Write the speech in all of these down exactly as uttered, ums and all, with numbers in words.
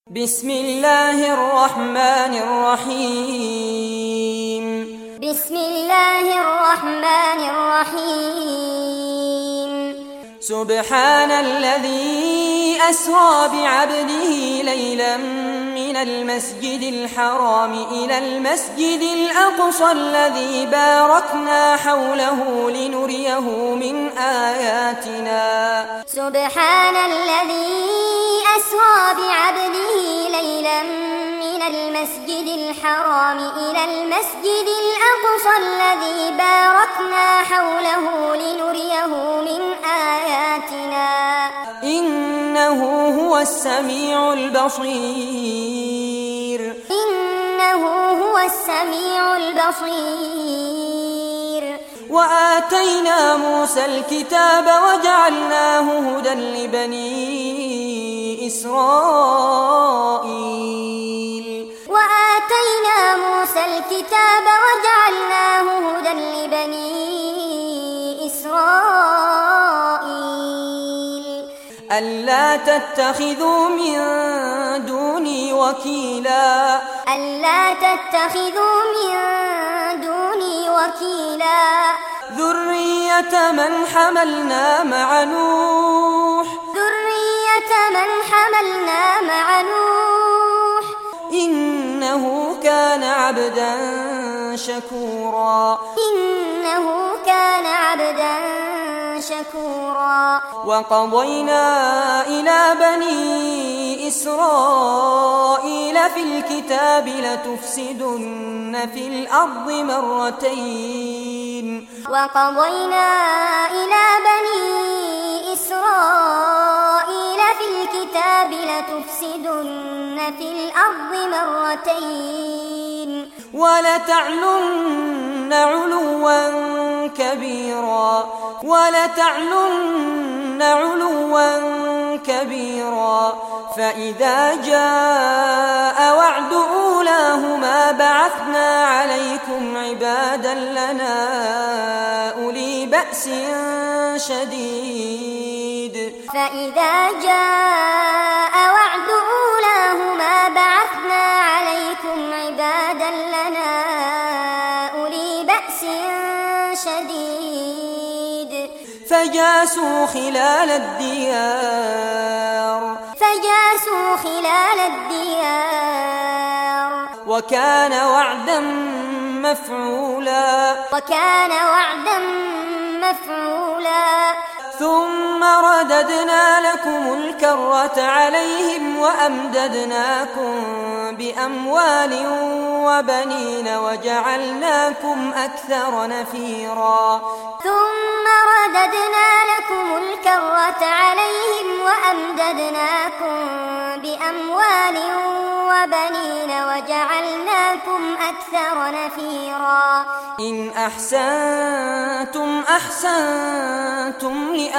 بسم الله الرحمن الرحيم بسم الله الرحمن الرحيم سبحان الذي أسرى بعبده ليلا من المسجد الحرام إلى المسجد الأقصى الذي باركنا حوله لنريه من آياتنا سبحان الذي أسرى بعبده ليلا من المسجد الحرام إلى المسجد الأقصى الذي باركنا حوله لنريه من آياتنا إنه هو السميع البصير إنه هو السميع البصير وآتينا موسى الكتاب وجعلناه هدى لبني إسرائيل وآتينا موسى الكتاب وجعلناه هدى لبني إسرائيل ألا تتخذوا من دوني وكيلا ألا تتخذوا من دوني وكيلا ذرية من حملنا مع نوح ذرية من حملنا مع نوح إنه كان عبدا شكورا إنه كان عبدا شكورا وقضينا إلى بني إسرائيل في الكتاب لتفسدن في الأرض مرتين وقضينا إلى بني إسرائيل في الكتاب لتفسدن في الأرض مرتين ولتعلن علوا كبيرا ولتعلن علوا كبيرا فإذا جاء وعد أولاهما بعثنا عليكم عبادا لنا أولي بأس شديد فإذا جاء وعد أولاهما بعثنا عليكم عبادا لنا أولي بأس شديد فجاسوا خلال الديار فجاسوا خلال الديار وكان وعدا مفعولا وكان وعدا مفعولا ثم رددنا لكم الكرة عليهم وأمددناكم بأموال وبنين وجعلناكم أكثر نفيرا ثم رددنا لكم الكرة عليهم وأمددناكم بأموال وبنين وجعلناكم أكثر نفيرا إن أحسنتم أحسنتم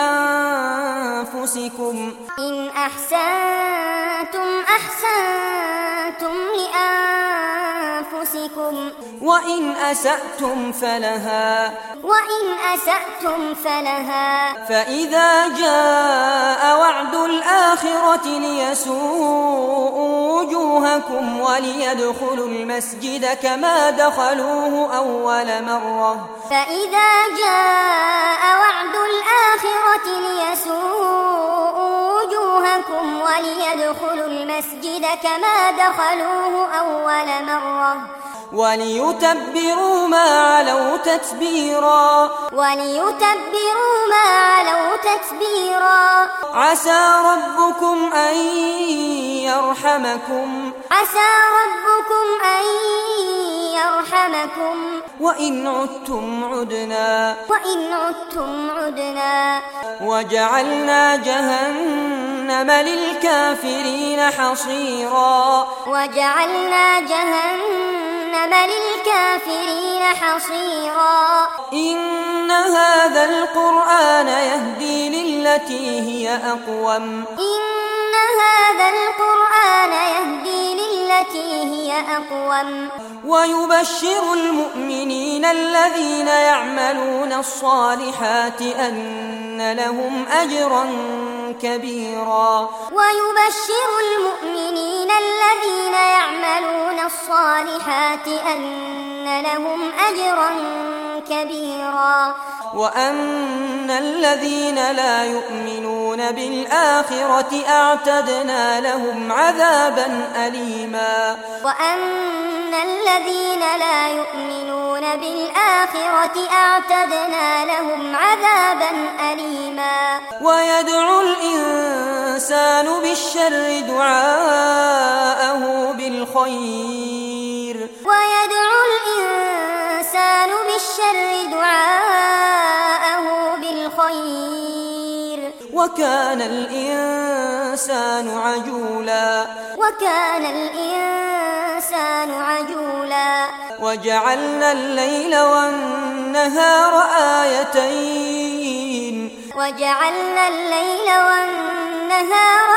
لأنفسكم إن أحسنتم أحسنتم لأنفسكم وإن أسأتم فلها وإن أسأتم فلها فإذا جاء وعد الآخرة ليسوءوا وجوهكم وليدخلوا المسجد كما دخلوه أول مرة فإذا جاء وعد الآخرة ليسوءوا وجوهكم وليدخلوا المسجد كما دخلوه أول مرة وليتبروا ما علوا تتبيرا وليتبروا ما علوا تتبيرا عسى ربكم أن يرحمكم عسى ربكم أن يرحمكم وإن عدتم عدنا وإن عدتم عدنا وجعلنا جهنم للكافرين حصيرا وجعلنا جهنم للكافرين حصيرا إن هذا القرآن يهدي للتي هي أقوم إن هذا القرآن يهدي للتي هي أقوم ويبشر المؤمنين الذين يعملون الصالحات أن لهم أجرا كبيرا ويبشر المؤمنين الصالحات أن لهم أجرا كبيرا وأن الذين لا يؤمنون بالآخرة أعتدنا لهم عذابا أليما وأن الذين لا يؤمنون بالآخرة أعتدنا لهم عذابا أليما ويدعو الإنسان بالشر دعاءه بالخير ويدعو الإنسان بالشر دعاءه بالخير وكان الإنسان عجولا وكان الإنسان عجولا وجعلنا الليل والنهار آيتين وجعلنا الليل والنهار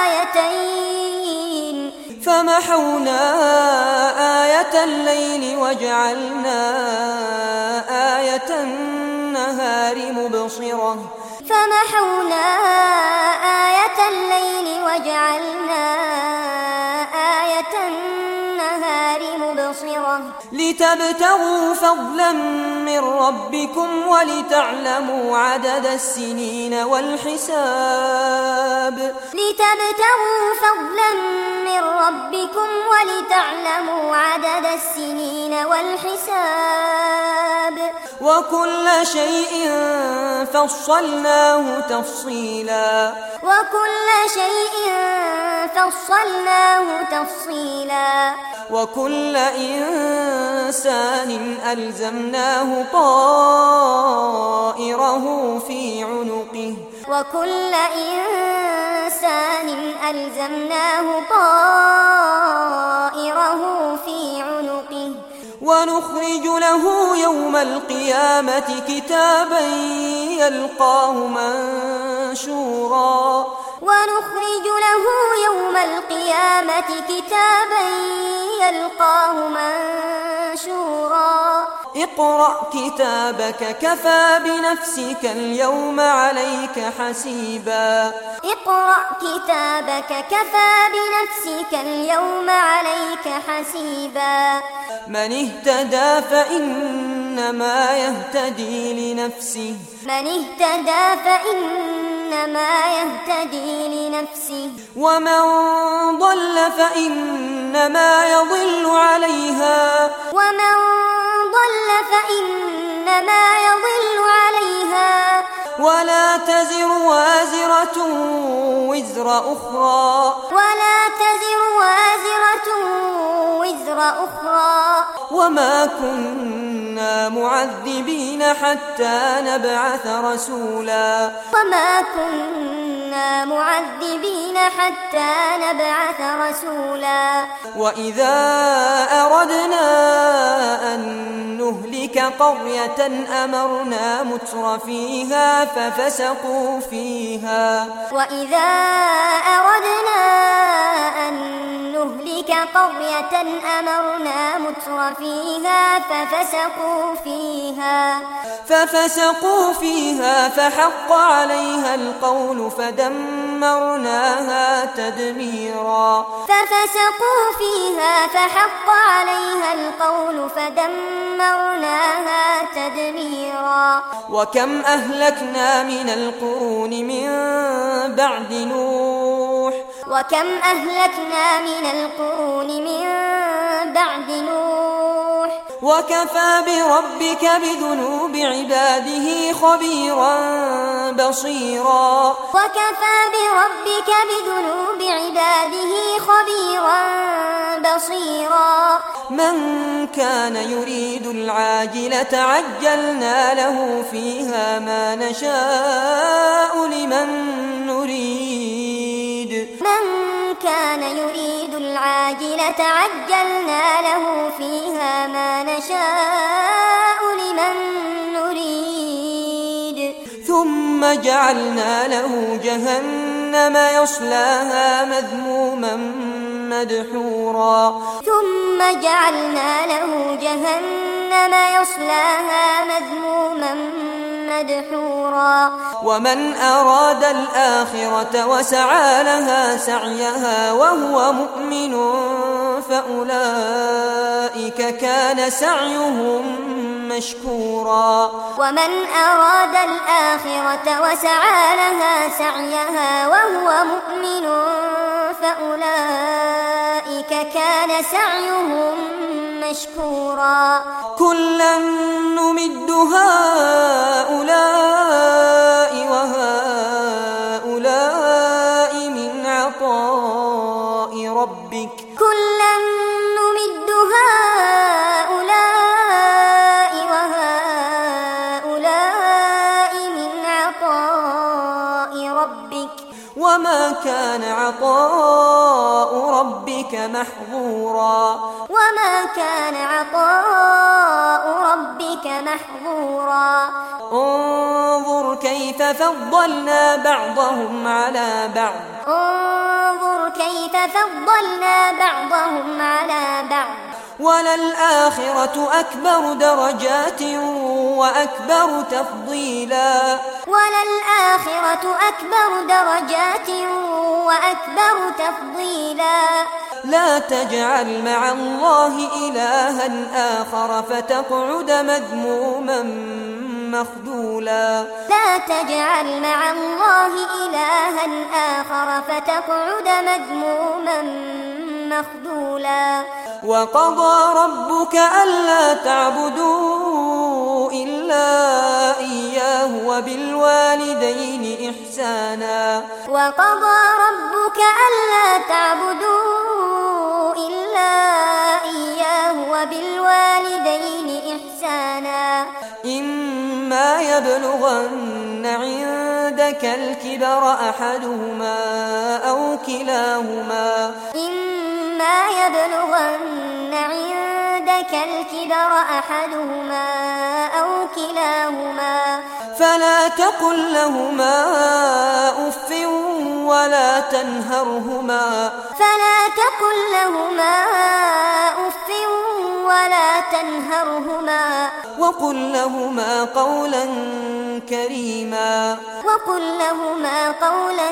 آيتين فمحونا آية الليل وجعلنا آية النهار مبصرة فمحونا آية الليل وجعلنا آية النهار مبصرة لتبتغوا فضلا من ربكم ولتعلموا عدد السنين والحساب لتبتغوا فضلا من ربكم ولتعلموا عدد السنين والحساب وكل شيء فصلناه تفصيلا وكل شيء فصلناه تفصيلا وكل إنسان ألزمناه طائره في عنقه وكل إنسان ألزمناه طائره في عنقه ونخرج له يوم القيامة كتابا يلقاه منشورا ونخرج له يوم القيامة كتابا يلقاه منشورا اقرأ كتابك كفى بنفسك اليوم عليك حسيبا اقرأ كتابك كفى بنفسك اليوم عليك حسيبا من اهتدى فإنما يهتدي لنفسه من اهتدى فإنما يهتدي لنفسه ومن ضل فإنما يضل عليها ومن ضل فإنما يضل عليها ولا تزر وازرة وزر أخرى ولا تزر وازرة وزر أخرى وما كنا معذبين حتى نبعث رسولا وما كنا معذبين حتى نبعث رسولا وإذا أردنا أن نهلك قرية أمرنا متر فيها ففسقوا فيها وإذا أردنا أن نهلك قرية أمرنا متر فيها ففسقوا فيها ففسقوا فيها فحق عليها القول فدمرناها تدميرا ففسقوا فيها فحق عليها القول فدمرناها تدميرا وكم أهلكنا من القرون من بعد نوح وكم أهلكنا من القرون من بعد نوح وكفى بربك بذنوب عباده خبيرا بصيرا وكفى بربك بذنوب عباده خبيرا بصيرا من كان يريد العاجلة عجلنا له فيها ما نشاء لمن نريد من كان يريد العاجلة عجلنا له فيها ما نشاء لمن نريد ثم جعلنا له جهنم يصلاها مذموما مدحورا ثم جعلنا له جهنم يصلاها مذموما مدحورا ومن أراد الآخرة وسعى لها سعيها وهو مؤمن فأولئك كان سعيهم مشكورا ومن أراد الآخرة وسعى لها سعيها وهو مؤمن فأولئك كان سعيهم مشكورا كلا نمد هؤلاء وهؤلاء من عطاء ربك كلا نمد هؤلاء وهؤلاء من عطاء ربك وما كان عطاء ربك محظورا وما كان عطاء ربك محظورا انظر كيف فضلنا بعضهم على بعض انظر كيف فضلنا بعضهم على بعض وللآخرة أكبر درجات وأكبر تفضيلا وللآخرة أكبر درجات وأكبر تفضيلا لا تجعل مع الله إلها آخر فتقعد مذموما مخذولا لا تجعل مع الله إلها آخر فتقعد مذموما مخذولا وقضى ربك ألا تعبدوا إلا إياه وبالوالدين إحسانا وقضى ربك ألا تعبدوا إلا إياه وبالوالدين إحسانا إما يبلغن عندك الكبر أحدهما أو كلاهما إما يبلغن عندك الكبر أحدهما أو كلاهما فلا تقل لهما أف ولا تنهرهما فلا تقل لهما أف ولا تنهرهما وقل لهما قولا كريما وقل لهما قولا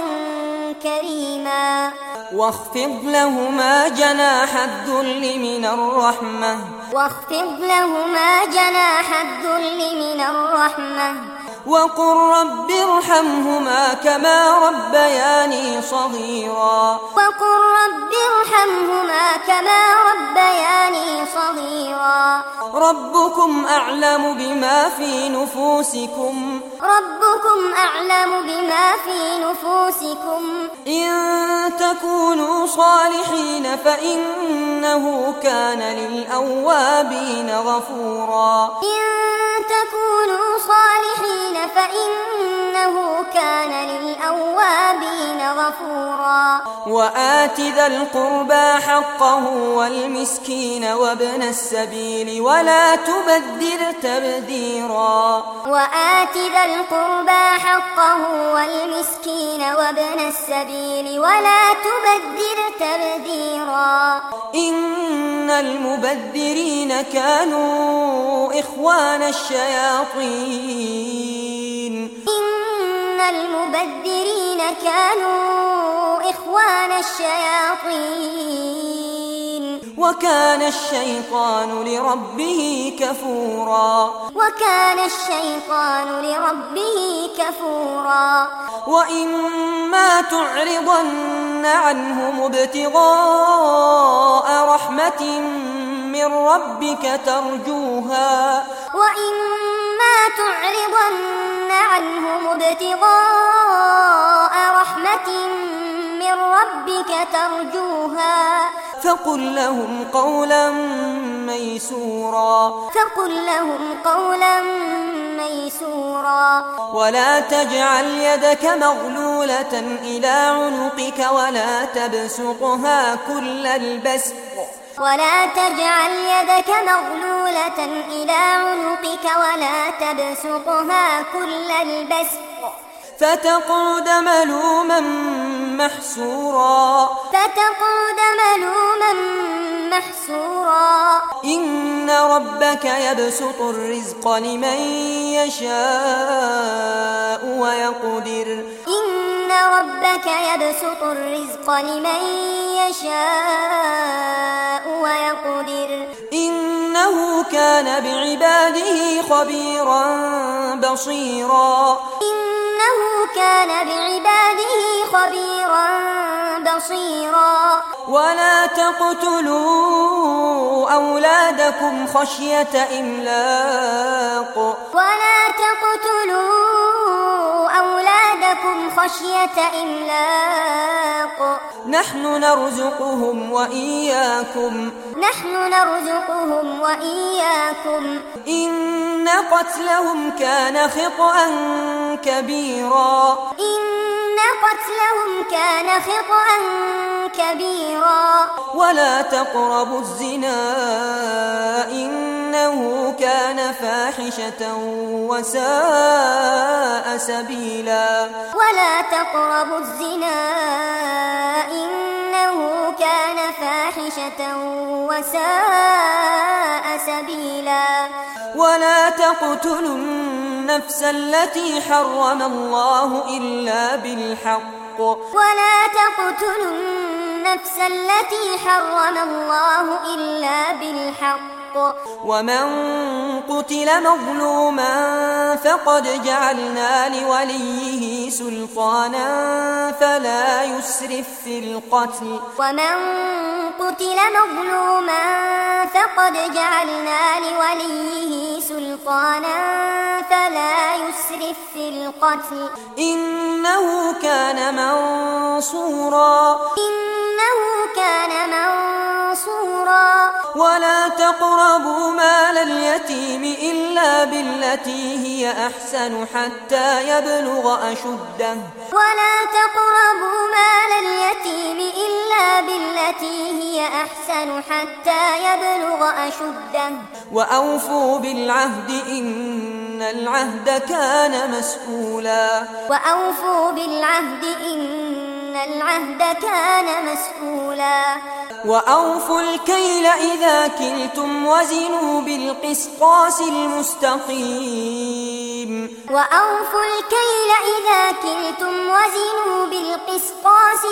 كريما واخفض لهما جناح الذل من الرحمة واخفض لهما جناح الذل من الرحمة وقل رب ارحمهما كما ربياني صغيرا وقل رب ارحمهما كما ربياني صغيرا ربكم أعلم بما في نفوسكم ربكم أعلم بما في نفوسكم إن تكونوا صالحين فإنه كان للأوابين غفورا إن تكونوا صالحين فإنه كان للأوابين غفورا وآت ذا القربى حقه والمسكين وابن السبيل ولا تبذر تبذيرا وآت ذا القربى حقه والمسكين وابن السبيل ولا تبذر تبذيرا إن المبذرين كانوا إخوان الشياطين إن المبذرين كانوا إخوان الشياطين وكان الشيطان لربه كفورا وكان الشيطان لربه كفورا وإما تعرضن عنهم ابتغاء رحمة من ربك ترجوها وإما تعرضن عنهم ابتغاء رحمة من ربك ترجوها فقل لهم قولا ميسورا فقل لهم قولا ميسورا ولا تجعل يدك مغلولة إلى عنقك ولا تبسطها كل البسط ولا تجعل يدك مغلولة إلى عنقك ولا تبسطها كل البسط فتقعد ملوما محسورا فتقعد ملوما محسورا إن ربك يبسط الرزق لمن يشاء ويقدر إن ربك يبسط الرزق لمن يشاء كان بعباده خبيرا بصيرا إنه كان بعباده خبيرا بصيرا ولا تقتلوا أولادكم خشية إملاق ولا تقتلوا أولادكم خشية إملاق نحن نرزقهم وإياكم نحن نرزقهم وإياكم إن قتلهم كان خطأ كبيرا إن قتلهم كان خطأ كبيرا ولا تقربوا الزنا إنه كان فاحشة وساء سبيلا ولا تقربوا الزنا إنه كان فاحشة وساء سبيلا ولا تقتلوا النفس التي حرم الله إلا بالحق ولا تقتلوا النفس التي حرم الله إلا بالحق ومن قتل مظلوما فقد جعلنا لوليه سلطانا فلا يسرف في القتل ومن قتل مظلوما فقد جعلنا لوليه سلطانا فلا يسرف في القتل إنه كان منصورا إنه كان منصورا ولا تقربوا مال اليتيم إلا بالتي هي أحسن حتى يبلغ أشده ولا تقربوا مال اليتيم إلا بالتي هي أحسن حتى يبلغ أشده وأوفوا بالعهد إن العهد كان مسؤولا وأوفوا بالعهد إن العهد كان مسؤولا وأوفوا الكيل إذا كلتم وزنوا بالقسطاس المستقيم وأوفوا الكيل إذا كلتم وزنوا بالقسطاس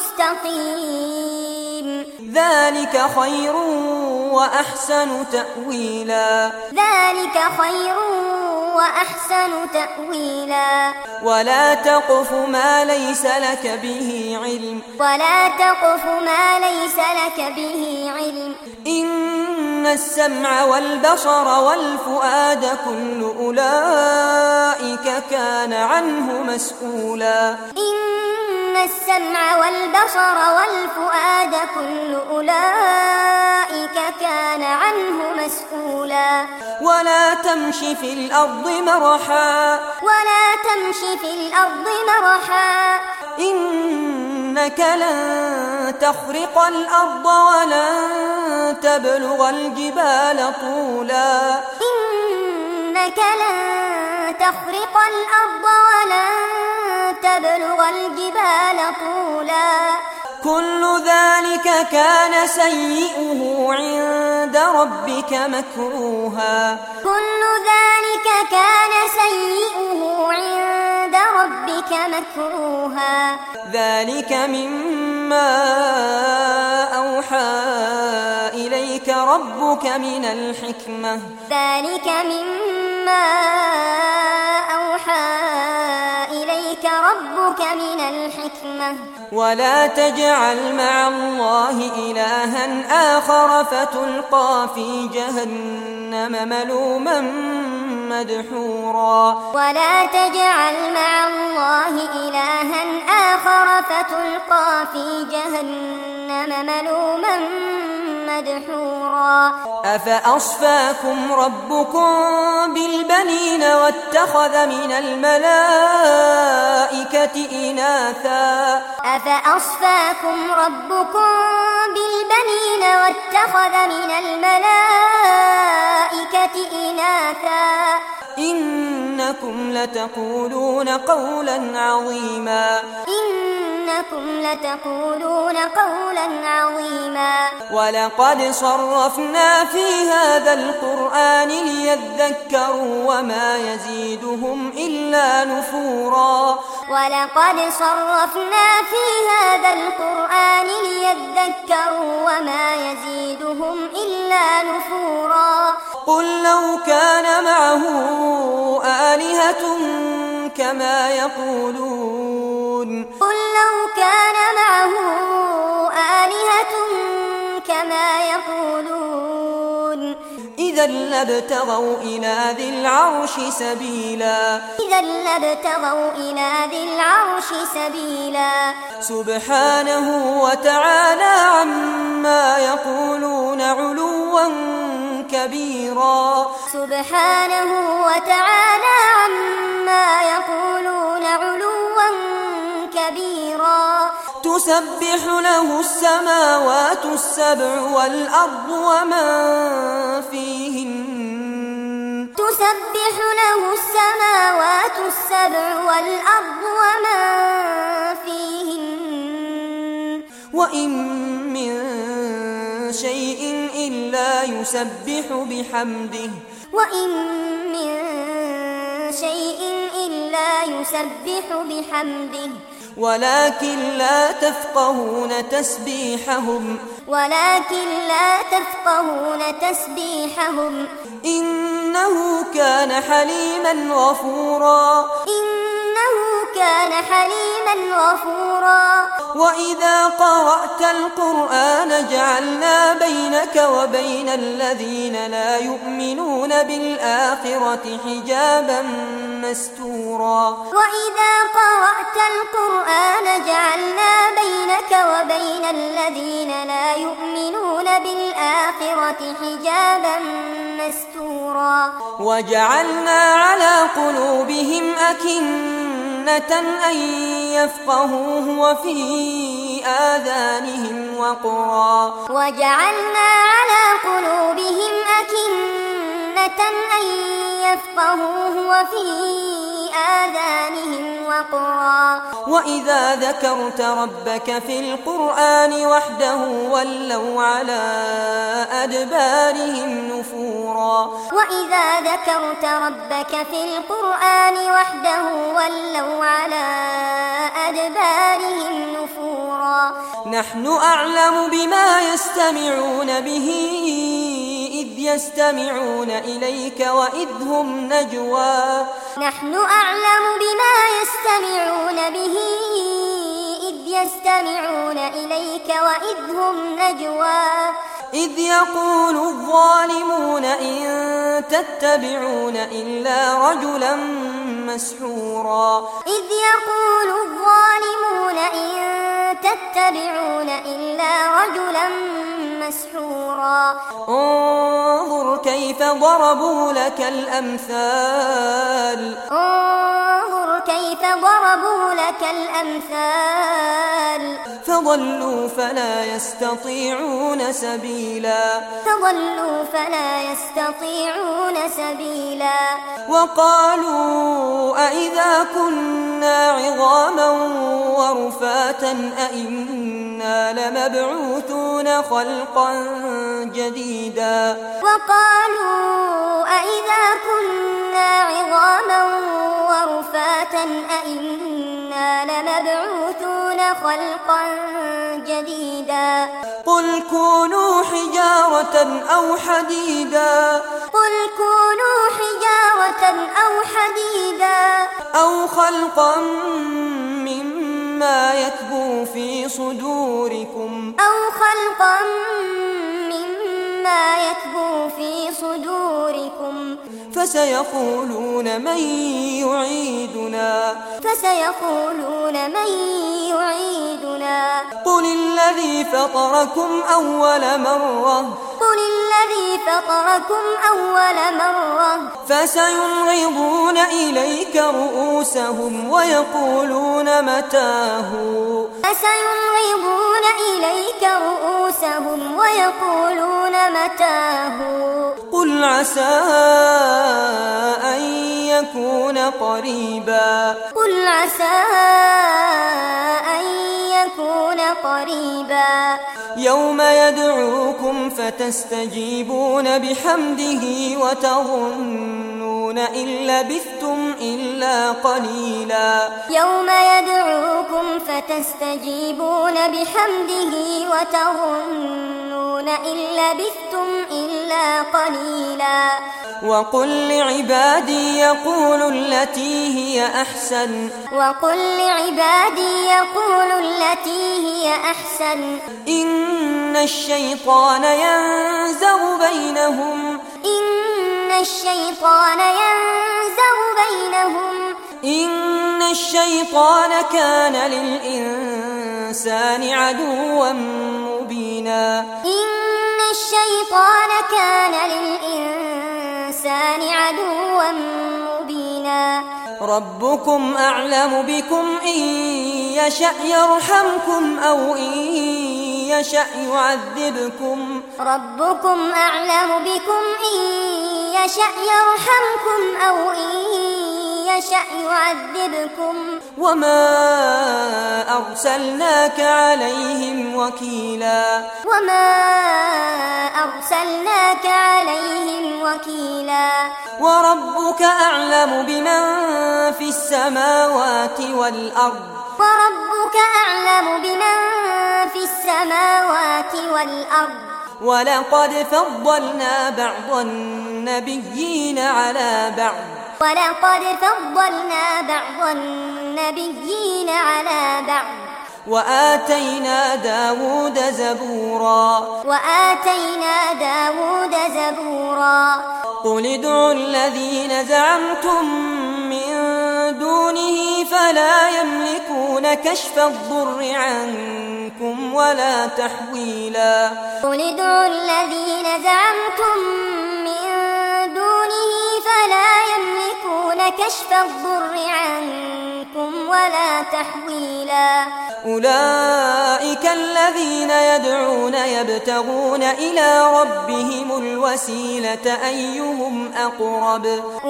المستقيم ذلك خير وأحسن تأويلا ذلك خير وأحسن تأويلا ولا تقف ما ليس لك به علم ولا تقف ما ليس لك به علم إن السمع والبصر والفؤاد كل أولئك كان عنه مسؤولا إن السمع والبصر والفؤاد كل أولئك كان عنه مسؤولا ولا تمش في الأرض مرحا ولا تمش في الأرض مرحا إنك لن تخرق الأرض ولن تبلغ الجبال طولا إنك لن تخرق الأرض ولن تبلغ الجبال طولا كل ذلك كان سيئه عند ربك مكروها كل ذلك كان سيئه عند ربك مكروها ذلك مما أوحى إليك ربك من الحكمة ذلك مما أوحى إليك ربك من الحكمة ولا تجعل مع الله إلها آخر فتلقى في جهنم ملوما مدحورا ولا تجعل مع الله إلها آخر فتلقى في جهنم ملوما مدحورا أفأصفاكم ربكم بالبنين واتخذ من الملائكة إناثا أفأصفاكم ربكم بالبنين واتخذ من الملائكة إناثا إنكم لتقولون قولا عظيما إنكم لتقولون قولا عظيما ولقد صرفنا في هذا القرآن ليذكروا وما يزيدهم إلا نفورا ولقد صرفنا في هذا القرآن ليذكروا وما يزيدهم إلا نفورا قل لو كان معه آلهة كما يقولون قل لو كان معه آلهة كما يقولون إذا لابتغوا إلى ذي العرش سبيلا إذا لابتغوا إلى ذي العرش سبيلا سبحانه وتعالى عما يقولون علوا كبيرا سبحانه وتعالى عما يقولون علوا كبيرا تسبح له السماوات السبع والأرض ومن فيهن تسبح له السماوات السبع والأرض ومن فيهن وإن من شيء إلا يسبح بحمده وإن من شيء إلا يسبح بحمده ولكن لا تفقهون تسبيحهم ولكن لا تفقهون تسبيحهم إنه كان حليما غفورا إنه كان حليما غفورا وإذا قرأت القرآن جعلنا بينك وبين الذين لا يؤمنون بالآخرة حجابا مستورا وإذا قرأت القرآن جعلنا بينك وبين الذين لا يؤمنون بالآخرة حجابا مستورا وجعلنا على قلوبهم أكنة أن يفقهوه وفي آذانهم وقرا وجعلنا على قلوبهم أكنة أن يفقهوه وفي آذانهم وقرا وإذا ذكرت ربك في القرآن وحده ولوا على أدبارهم نفورا وإذا ذكرت ربك في القرآن وحده ولوا على أدبارهم نفورا نحن أعلم بما يستمعون به إذ يستمعون إليك وإذ هم نجوى نحن أعلم بما يستمعون به إذ يستمعون إليك وإذ هم نجوى إذ يقول الظالمون إن تتبعون إلا رجلا مسحورا إذ يقول الظالمون إن تتبعون إلا رجلا مسحورا انظر كيف ضربوا لك الأمثال انظر كيف ضربوا لك الأمثال فضلوا فلا يستطيعون سبيلا فضلوا فلا يستطيعون سبيلا وقالوا أئذا كنا عظاما ورفاتا أئنا لمبعوثون خلقا جديدا وقالوا أئذا كنا عظاما ورفاتا أئنا لمبعوثون خلقا جديدا قل كونوا حجارة أو حديدا قل كونوا حجارة أو حديدا أو خلقا مما يكبر في صدوركم أو خلقا مما يكبر في صدوركم فسيقولون من يعيدنا فسيقولون من يعيدنا قل الذي فطركم أول مرة قل الذي فطركم أول مرة فسينغضون إليك رؤوسهم ويقولون متاه فسينغضون إليك رؤوسهم ويقولون متاه قل عسى أن يكون قريبا قل عسى أن يكون قريبا يوم يدعوكم فتستجيبون بحمده وتظنون إن لبثتم إلا قليلا يوم يدعوكم فتستجيبون بحمده وتظنون إن لبثتم إلا قليلا وقل لعبادي يقولوا التي هي أحسن وقل لعبادي يقولوا التي هي أحسن إن الشيطان ينزغ بينهم إن الشيطان ينزغ بينهم إن الشيطان كان للإنسان عدوا مبينا إن الشيطان كان للإنسان عدوا مبينا ربكم أعلم بكم إن يشأ يرحمكم أو إن يشأ يعذبكم ربكم أعلم بكم إن يشأ يرحمكم أو إن يشأ يعذبكم وما أرسلناك عليهم وكيلا وما أرسلناك عليهم وكيلا وربك أعلم بمن في السماوات والأرض وربك أعلم بمن في السماوات والأرض ولقد فضلنا بعض النبيين على بعض ولقد فضلنا بعض النبيين على بعض وآتينا داود زبورا وآتينا داود زبورا قل ادعوا الذين زعمتم من دونه فلا يملكون كشف الضر عنكم ولا تحويلا قل ادعوا الذين زعمتم من دونه فلا يملكون كشف الضر عنكم ولا تحويلا أولئك الذين يدعون يبتغون إلى ربهم الوسيلة أيهم أقرب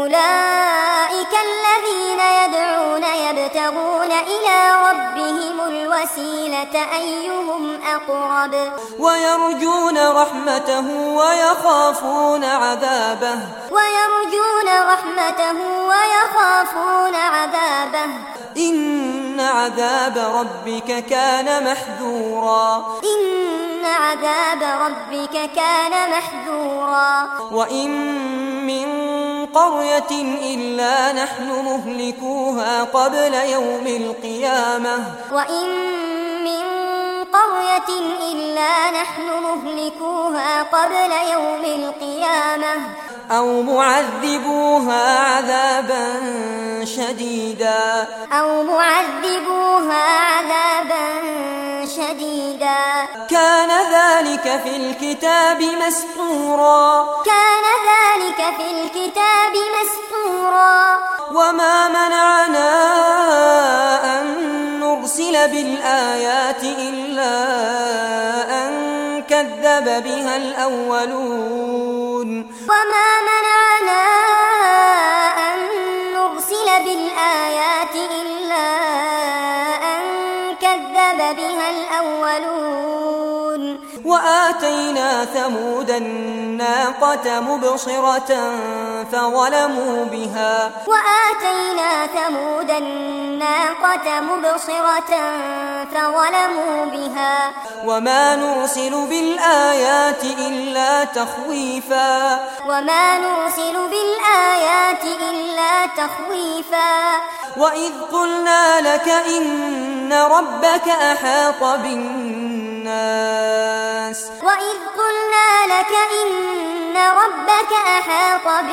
أولئك الذين يدعون يبتغون إلى ربهم الوسيلة أيهم أقرب ويرجون رحمته ويخافون عذابه ويرجون رحمته ويخافون عذابه إن عذاب ربك كان محذورا إن عذاب ربك كان محذورا وإن من قرية إلا نحن مهلكوها قبل يوم القيامة وإن من قرية إلا نحن مهلكوها قبل يوم القيامة أو معذبوها عذابا شديدا أو معذبوها عذابا شديدا كان ذلك في الكتاب مسطورا كان ذلك في الكتاب مسطورا وما منعنا أن نرسل بالآيات إلا أن كذب بها الأولون وما منعنا أن نرسل بالآيات إلا أن كذب بها الأولون وآتينا ثمود الناقة مبصرة فظلموا بها وآتينا ثمود الناقة مبصرة فظلموا بها وما نرسل بالآيات إلا تخويفا وما نرسل بالآيات إلا تخويفا وإذ قلنا لك إن ربك أحاط بالناس وإذ قلنا لك إن ربك أحاط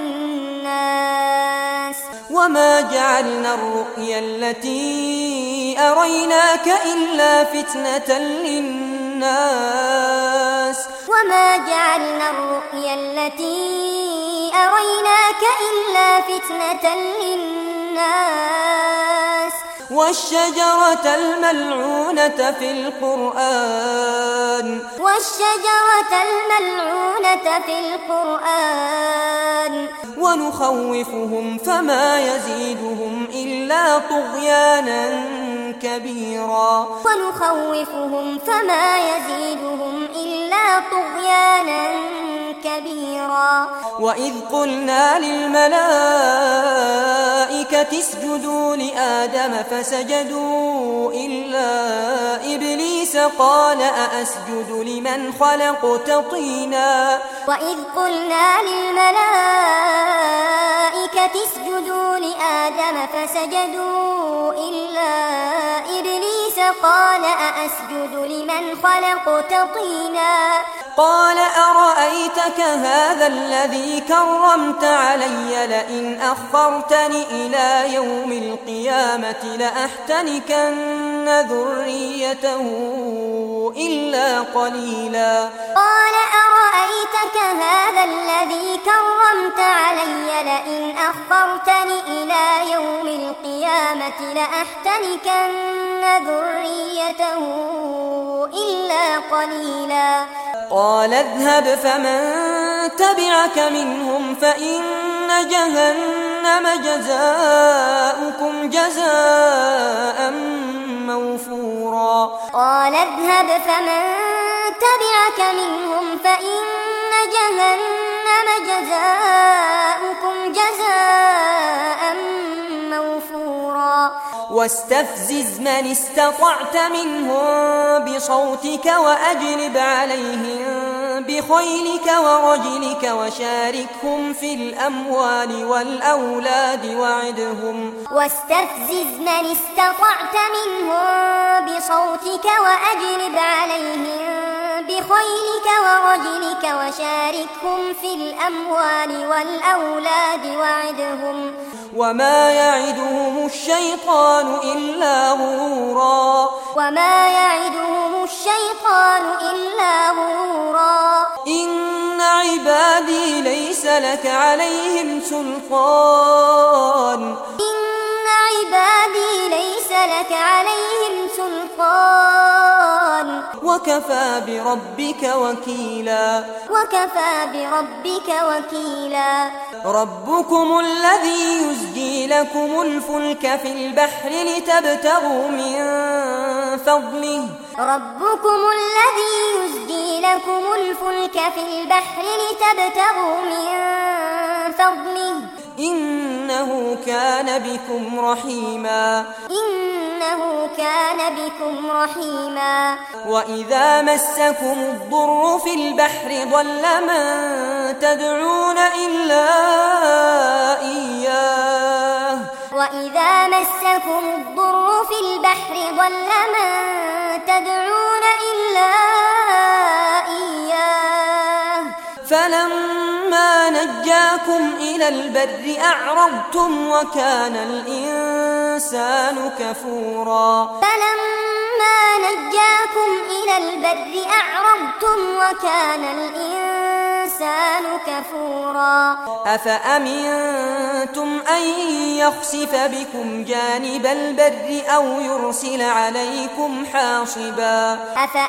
بالناس وما جعلنا الرؤيا التي أريناك إلا فتنة للناس وما جعلنا الرؤيا التي أريناك إلا فتنة للناس والشجرة الملعونة في القرآن والشجرة الملعونة في القرآن ونخوفهم فما يزيدهم إلا طغيانا كبيرا ونخوفهم فما يزيدهم إلا طغيانا كبيرا. وإذ قلنا للملائكة اسجدوا لآدم فسجدوا إلا إبليس قال أأسجد لمن خلقت طينا. وإذ قلنا للملائكة اسجدوا لآدم فسجدوا إلا إبليس قال أأسجد لمن خلقت طينا. قال أرأيتك هذا الذي كرمت علي لئن أخرتني إلى يوم القيامة لأحتنكن ذريته إلا قليلا. قال أرأيتك هذا الذي كرمت علي لئن أخرتني إلى يوم القيامة لأحتنكن ذريته إلا قليلا. قال اذهب فمن تبعك منهم فإن جهنم جزاؤكم جزاء موفورا. قال اذهب فمن تبعك منهم فإن جهنم جزاؤكم جزاء موفورا. واستفزز من استطعت منهم بصوتك وأجلب عليهم بخيلك ورجلك وشاركهم في الأموال والأولاد وعدهم. واستفزز من استطعت منهم بصوتك وأجلب عليهم بخيلك ورجلك وشاركهم في الأموال والأولاد وعدهم. وما يعدهم الشيطان إلا غرورا. وما يعدهم الشيطان إلا غرورا. إن عبادي ليس لك عليهم سلطان. إن عبادي ليس لك عليهم سلطان. وكفى بربك وكيلا. وكفى بربك وكيلا. ربكم الذي يزجي لكم الفلك في البحر لتبتغوا من فضله. ربكم الذي يزجي لكم الفلك في البحر لتبتغوا من فضله. إنه كان بكم رحيما. إنه كان بكم رحيما. وإذا مسكم الضر في البحر ضل من تدعون إلا إياه. وإذا مسكم الضر في البحر ضل من تدعون إلا إياه. فلما نجاكم إلى البر أعرضتم وكان الإنسان كفورا. فلما نجاكم إلى البر أعرضتم وكان الإنسان كفورا. أفأمنتم أن يخسف بكم جانب البر أو يرسل عليكم حاصبا.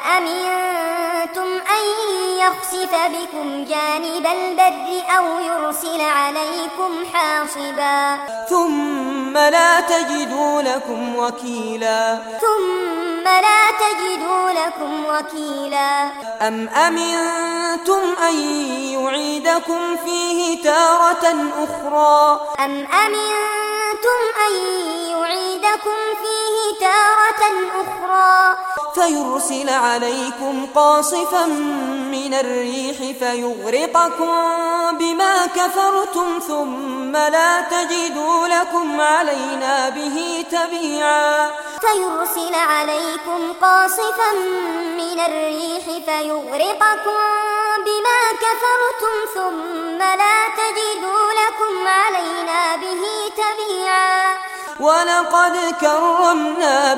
أفأمنتم أن يخسف بكم جانب البر أو يرسل عليكم حاصبا. ثم لا تجدوا لكم وكيلا. ثم لا تجدوا لكم وكيلا. أم أمنتم أن يعيدكم فيه تارة أخرى. أم أمنتم أن يعيدكم فيه تارة أخرى. فيرسل عليكم قاصفا من الريح فيغرقكم بما كفرتم ثم لا تجدوا لكم علينا به تبيعا. فيرسل عليكم قاصفا من الريح فيغرقكم بما كفرتم ثم لا تجدوا لكم علينا به تبيعا. ولقد كرمنا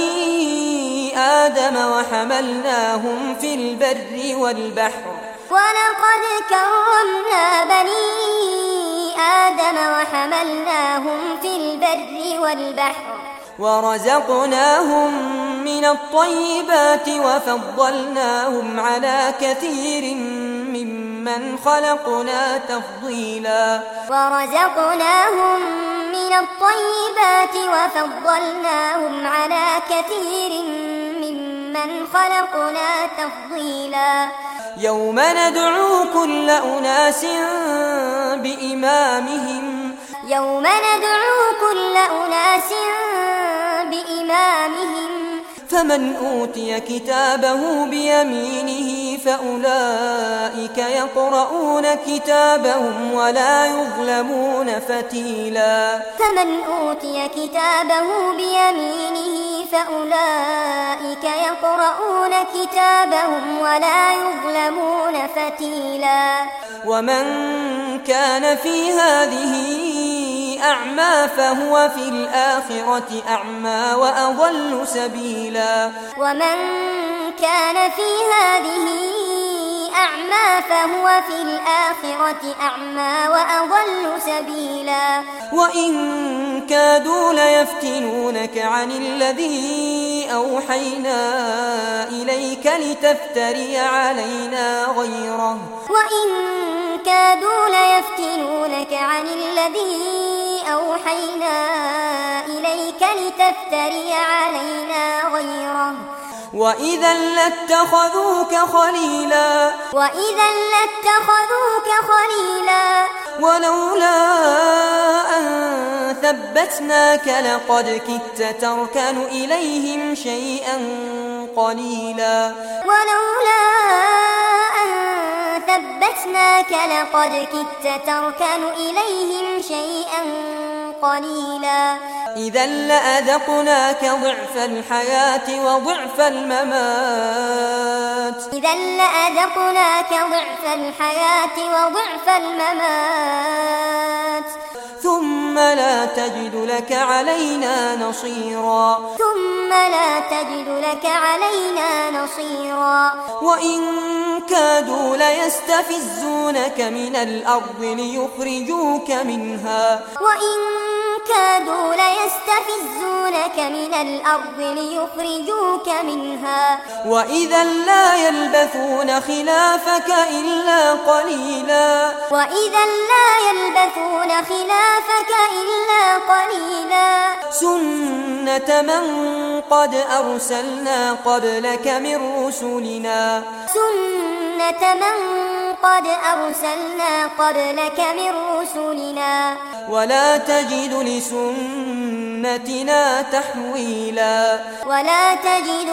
بني آدم وحملناهم في البر والبحر. ولقد كرمنا بني آدم وحملناهم في البر والبحر. ورزقناهم من الطيبات وفضلناهم على كثير ممن خلقنا تفضيلا. ورزقناهم من الطيبات وفضلناهم على كثير ممن خلقنا تفضيلا. يوم ندعو كل أناس بإمامهم يوم ندعو كل أناس بإمامهم فمن أوتي كتابه بيمينه فأولئك يقرؤون كتابهم ولا يظلمون فتيلا فمن أوتي كتابه بيمينه فأولئك يقرؤون كتابهم ولا يظلمون فتيلا ومن كان في هذه أعمى فهو في الآخرة أعمى وأضل سبيلا ومن كان في هذه أعمى فهو في الآخرة أعمى وأضل سبيلا وإن كادوا ليفتنونك عن الذي أوحينا إليك لتفتري علينا غيره وإن كادوا ليفتنونك عن الذي أوحينا إليك لتفتري علينا غيره وإذا لاتخذوك خليلا وإذا لاتخذوك خليلا ولولا أن ثبتناك لقد كدت تركن إليهم شيئا قليلا ولولا أن ثبتناك لقد كدت تركن إليهم شيئا قليلا إذا لأذقناك ضعف الحياة وضعف الممات إذا لأذقناك ضعف الحياة وضعف الممات ثم لا تجد لك علينا نصيرا ثم لا تجد لك علينا نصيرا وإن كادوا ليستفزونك من الأرض ليخرجوك منها وإن كادوا ليستفزونك من الأرض ليخرجوك منها وإذا لا يلبثون خلافك إلا قليلا وإذا لا يلبثون خلافك إلا قليلا سنة من قد أرسلنا قبلك من رسلنا سنة من قد أرسلنا قبلك من رسلنا ولا تجد لسنتنا تحويلا ولا تجد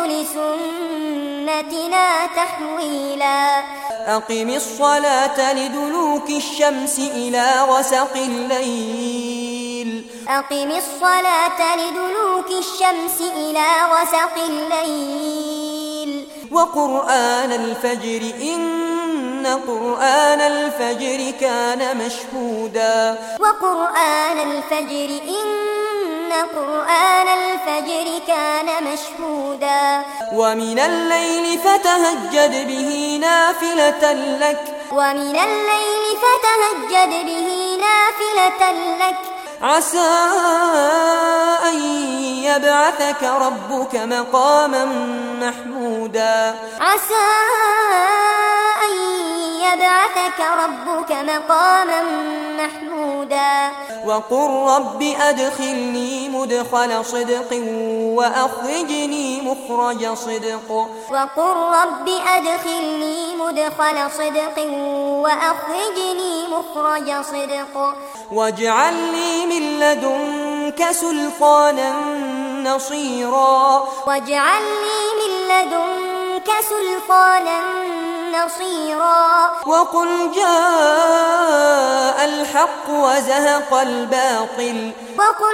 لسنتنا تحويلا أقم الصلاة لدلوك الشمس إلى غسق الليل أقم الصلاة لدلوك الشمس إلى غسق الليل وقرآن الفجر إن قرآن الفجر كان مشهودا وقرآن الفجر إن قرآن الفجر كان مشهودا ومن الليل فتهجد به نافلة لك ومن الليل فتهجد به نافلة لك عسى أن يبعثك ربك مقاما محمودا عسى أن يبعثك ربك مقاما محمودا وقل رب أدخلني مدخل صدق وأخرجني مخرج صدق وقل رب أدخلني مدخل صدق وأخرجني مخرج صدق واجعل لي من لدنك سلطانا نصيرا واجعل لي من لدنك سلطانا نصيرا وقل جاء الحق وزهق الباطل وقل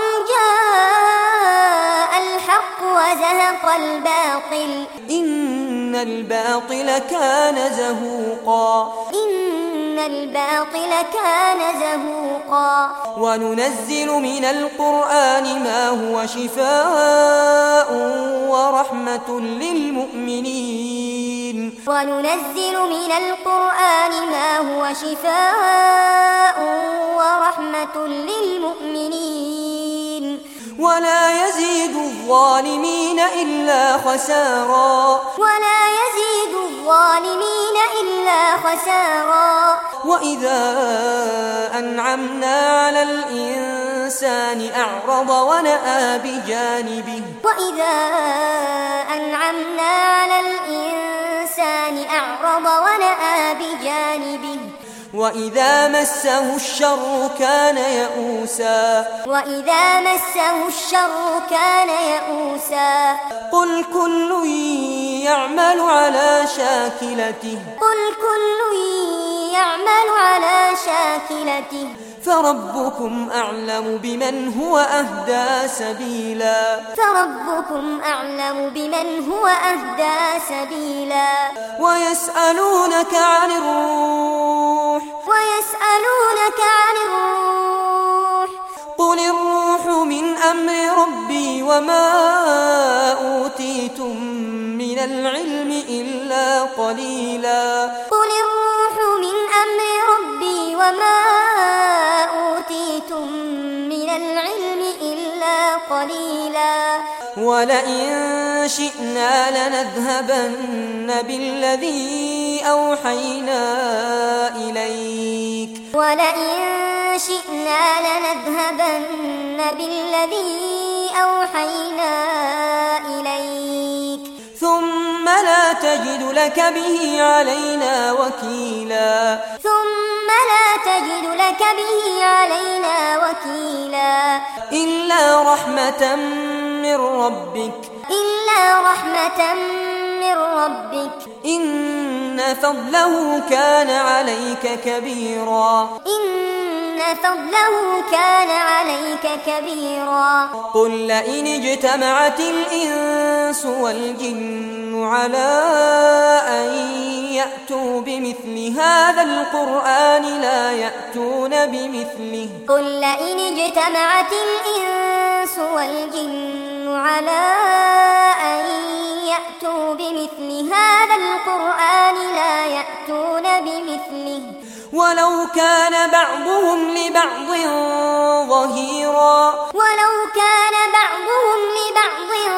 جاء الحق وزهق الباطل إن الباطل كان زهوقا إن الباطل كان زهوقا وننزل من القرآن ما هو شفاء ورحمة للمؤمنين وننزل من القرآن ما هو شفاء ورحمة للمؤمنين ولا يزيد الظالمين إلا خسارا ولا يزيد الظالمين إلا خسارا وإذا أنعمنا على الإنسان أعرض ونأى بجانبه وإذا أنعمنا على الإنسان الإنسان أعرض ونأى بجانبه وإذا مسه الشر كان يئوسا وإذا مسه الشر كان يئوسا قل كل يعمل على شاكلته قل كل يعمل على شاكلته فربكم أعلم بمن هو أهدى سبيلا فربكم أعلم بمن هو أهدى سبيلا ويسألونك عن الروح ويسألونك عن الروح قل الروح من أمر ربي وما أوتيتم من العلم إلا قليلا قل الروح من أمر ربي وما أوتيتم من العلم إلا قليلا ولئن شئنا لنذهبن بالذي أوحينا إليك ولئن شئنا لنذهبن بالذي أوحينا إليك ثم لا تجد لك به علينا وكيلا ثم لا تجد لك به علينا وكيلا إلا رحمة من ربك إلا رحمة من ربك إن فضله كان عليك كبيرا إن فضله كان عليك كبيرا قل لئن اجتمعت الإنس والجن على أن يأتوا بمثل هذا القرآن لا يأتون بمثله قل لئن اجتمعت الإنس والجن على أن يأتوا بمثل هذا القرآن لا يأتون بمثله ولو كان بعضهم لبعض ظهيرا ولو كان بعضهم لبعض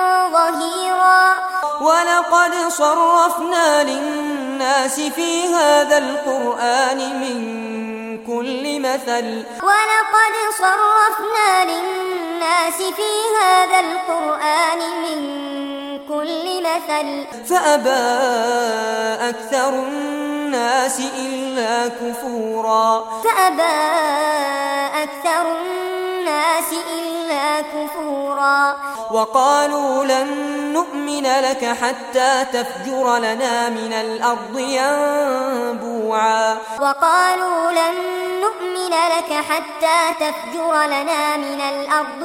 ظهيرا ولقد صرفنا للناس في هذا القرآن من كل مثل ولقد صرفنا للناس في هذا القرآن من كل مثل فأبى أكثر الناس إلا كفورا فأبى أكثر الناس إلا كفورا وقالوا لن نؤمن لك حتى تفجر لنا من الأرض ينبوعا وقالوا لن نؤمن لك حتى تفجر لنا من الأرض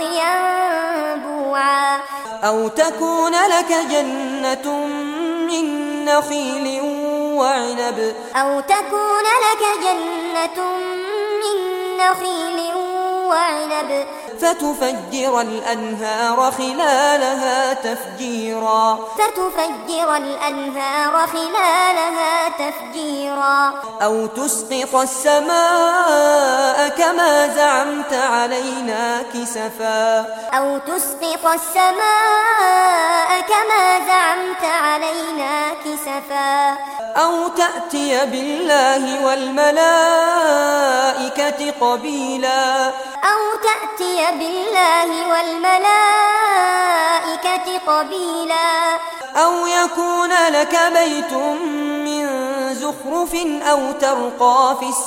ينبوعا أو تكون لك جنة من نخيل وعنب أو تكون لك جنة من نخيل وعنب فتفجر الأنهار خلالها تفجيرا فتفجر الأنهار خلالها تفجيرا أو تسقط السماء كما زعمت علينا كسفا أو تسقط السماء كما زعمت علينا كسفا أو تأتي بالله والملائكة قبيلا أو تأتي بالله والملائكة قبيلا أو يكون لك بيت من زخرف أو ترقى في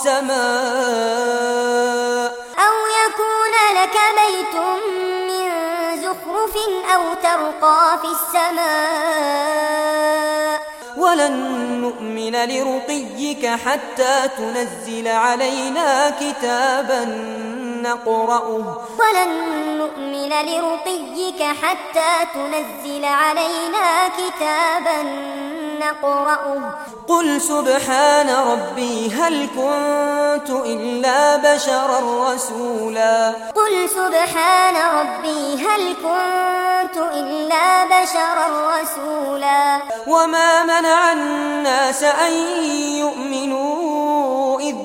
السماء أو يكون لك بيت من زخرف أو ترقى في السماء ولن نؤمن لرقيك حتى تنزل علينا كتابا نقرأه ولن نؤمن لرقيك حتى تنزل علينا كتابا نقرأه قل سبحان ربي هل كنت إلا بشرا رسولا قل سبحان ربي هل كنت إلا بشرا رسولا وما منع الناس أن يؤمنوا إذ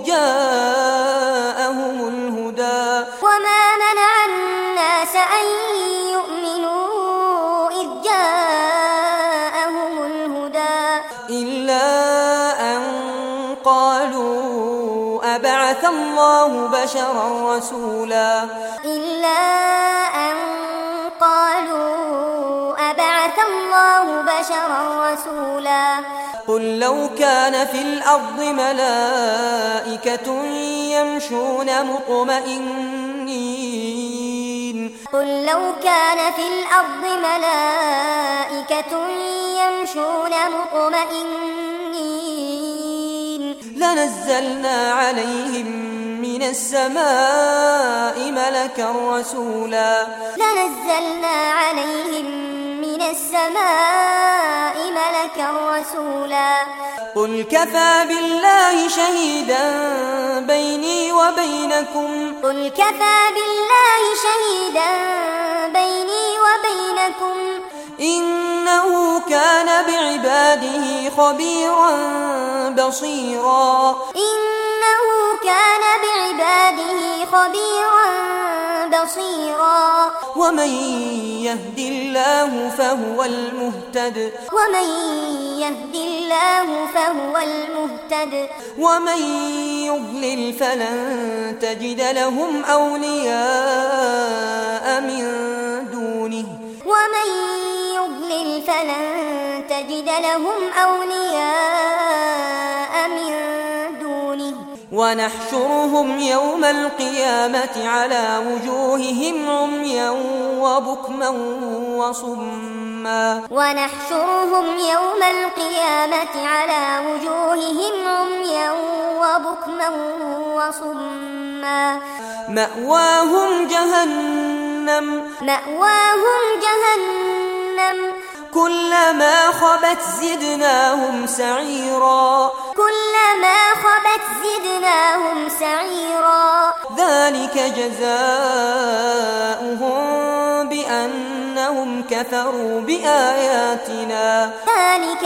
جاءهم الهدى وما منع الناس أن يؤمنوا إذ جاءهم الهدى إلا أن قالوا أبعث الله بشرا رسولا إلا أن قالوا أبعث الله بشرا رسولا قل لو كان في الأرض ملائكة يمشون مطمئنين قل لو كان في الأرض ملائكة يمشون مطمئنين لنزلنا عليهم من السماء ملكا رسولا لنزلنا عليهم من السماء ملكا رسولا قل كفى بالله شهيدا بيني وبينكم قل كفى بالله شهيدا بيني وبينكم إنه كان بعباده خبيرا بصيرا إنه كان بعباده خبيرا بصيرا ومن يهد الله فهو المهتد ومن يهد الله فهو المهتد ومن يضلل فلن تجد لهم أولياء من دونه ومن يضلل فلن تجد لهم أولياء من دونه ونحشرهم يوم القيامة على وجوههم عميا وبكما وصما ونحشرهم يوم القيامة على وجوههم عميا وبكما وصما مأواهم جهنم مأواهم جهنم كلما خبت زدناهم سعيرا كلما خبت زدناهم سعيرا ذلك جزاؤهم بأنهم كفروا بآياتنا ذلك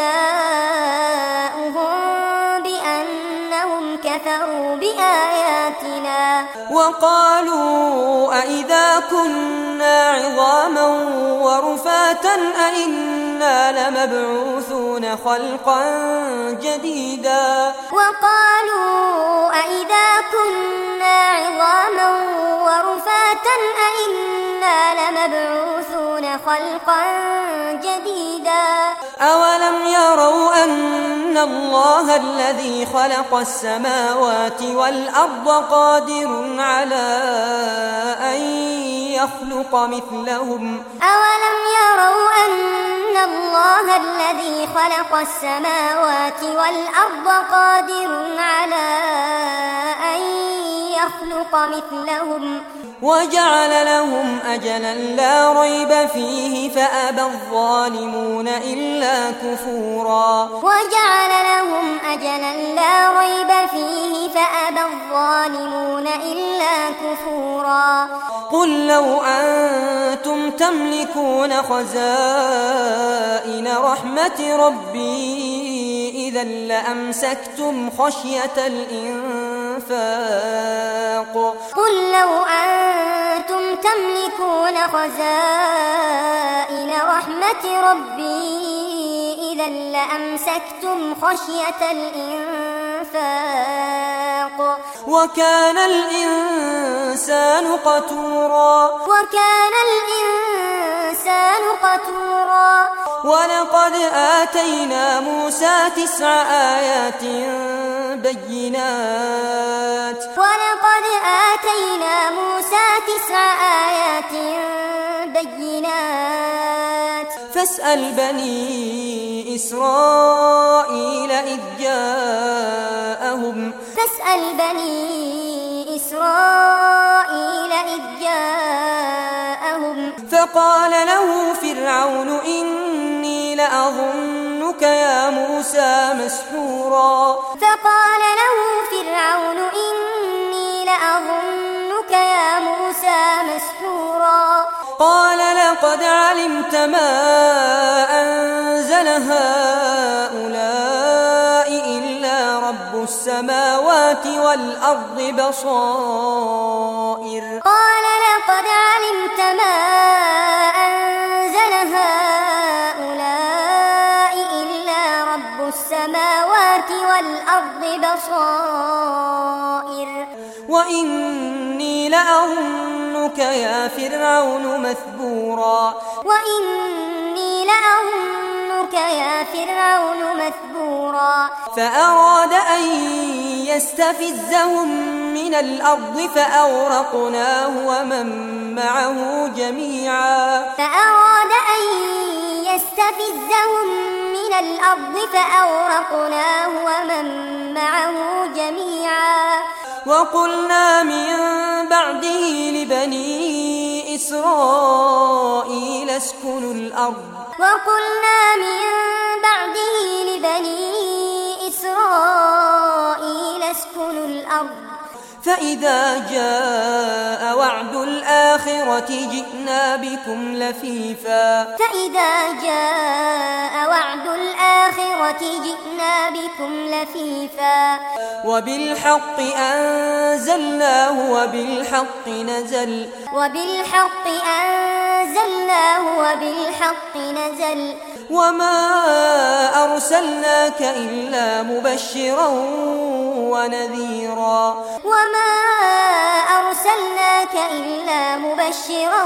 جزاؤهم بأنهم كفروا بآياتنا وقالوا أئذا كنا عظاما ورفاتا أئنا لمبعوثون خلقا جديدا وقالوا أئذا كنا عظاما ورفاتا أئنا لمبعوثون خلقا جديدا أولم يروا أن الله الذي خلق السماوات والأرض قادر على أن يخلق مثلهم أولم يروا أن الله الذي خلق السماوات والأرض قادر على أن يخلق مثلهم وجعل لهم أجلا لا ريب فيه فأبى الظالمون إلا كفورا وجعل لهم أجلا لا ريب فيه فأبى الظالمون إلا كفورا قل لو أنتم تملكون خزائن رحمة ربي إذا لأمسكتم خشية الإنفاق قل لو أنتم تملكون خزائن رحمة ربي إذا لأمسكتم خشية الإنفاق وكان الإنسان قتورا وكان الإنسان قتورا ولقد آتينا موسى تسع آيات بينات ولقد آتينا موسى تسع آيات بينات فاسأل بني إسرائيل إذ جاءهم فاسأل بني إسرائيل إذ جاءهم فقال له فرعون إني لأظنك يا موسى مسحورا فقال له فرعون إني لأظنك يا موسى مسحورا قال لقد علمت ما أنزل هؤلاء إلا رب السماوات والأرض بصائر قال لقد علمت ما أنزل هؤلاء إلا رب السماوات والأرض بصائر وإني لأظنك يا فرعون مثبورا وإني لأظنك ربك يا فرعون مثبورا فأراد أن يستفزهم من الأرض فأغرقناه ومن معه جميعا فأراد أن يستفزهم من الأرض فأغرقناه ومن معه جميعا وقلنا من بعده لبني إسرائيل اسكنوا الأرض وقلنا من بعده لبني إسرائيل اسكنوا الأرض فإذا جاء وعد الآخرة جئنا بكم لفيفا فإذا جاء وعد الآخرة جئنا بكم لفيفا وبالحق أنزلناه وبالحق نزل وبالحق أنزلناه وبالحق نزل وما أرسلناك إلا مبشرا ونذيرا وما أرسلناك إلا مبشرا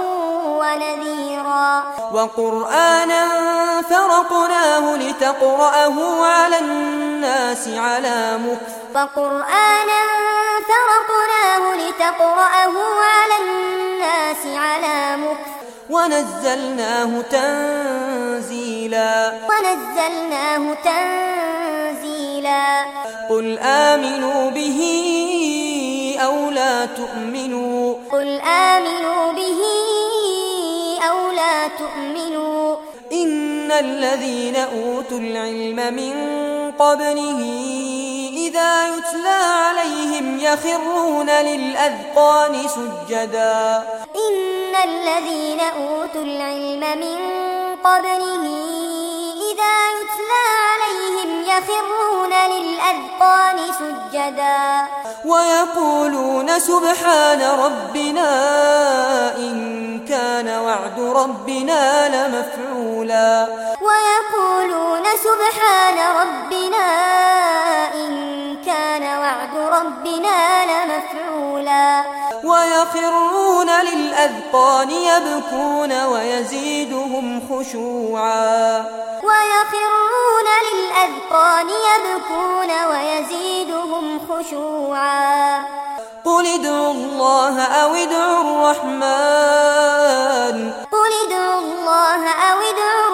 ونذيرا وقرآنا فرقناه لتقرأه على الناس على مكث وقرآنا فرقناه لتقرأه على الناس على مكث ونزلناه تنزيلا ونزلناه تنزيلا قل آمنوا به أو لا تؤمنوا قل آمنوا به أو لا تؤمنوا إن الذين أوتوا العلم من قبله إذا يتلى عليهم يخرون للأذقان سجدا إن الذين أوتوا العلم من قبله إذا يتلى عليهم يخرون للأذقان سجدا ويقولون سبحان ربنا إن كان وعد ربنا لمفعولا ويقولون سبحان ربنا إن كان وعد ربنا لمفعولا ويخرون للأذقان يبكون ويزيدهم خشوعا ويخرون للأذقان يبكون ويزيدهم خشوعا قل ادعوا الله أو ادعوا الرحمن قل ادعوا الله أو ادعوا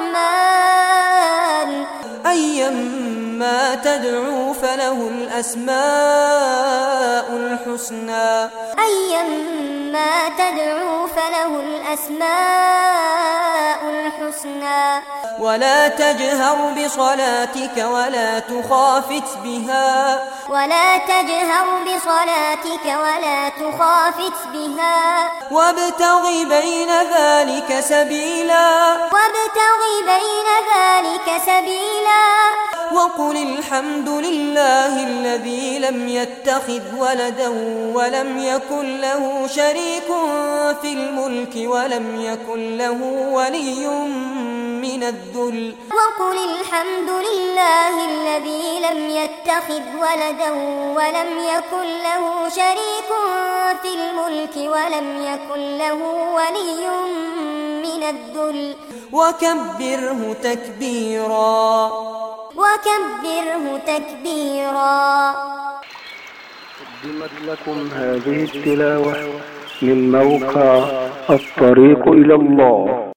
الرحمن أيما تدعوا فله الأسماء الحسنى أيما تدعوا فله الأسماء الحسنى ولا تجهر بصلاتك ولا تخافت بها ولا تجهر بصلاتك ولا تخافت بها وابتغ بين ذلك سبيلا وابتغ بين ذلك سبيلا وقل الحمد لله الذي لم يتخذ ولدا ولم يكن له شريك في الملك ولم يكن له ولي من الذل وقل الحمد لله الذي لم يتخذ ولدا ولم يكن له شريك في الملك ولم يكن له ولي من الذل وكبره تكبيرا وكبره تكبيرا. قدمت لكم هذه التلاوة من موقع الطريق إلى الله.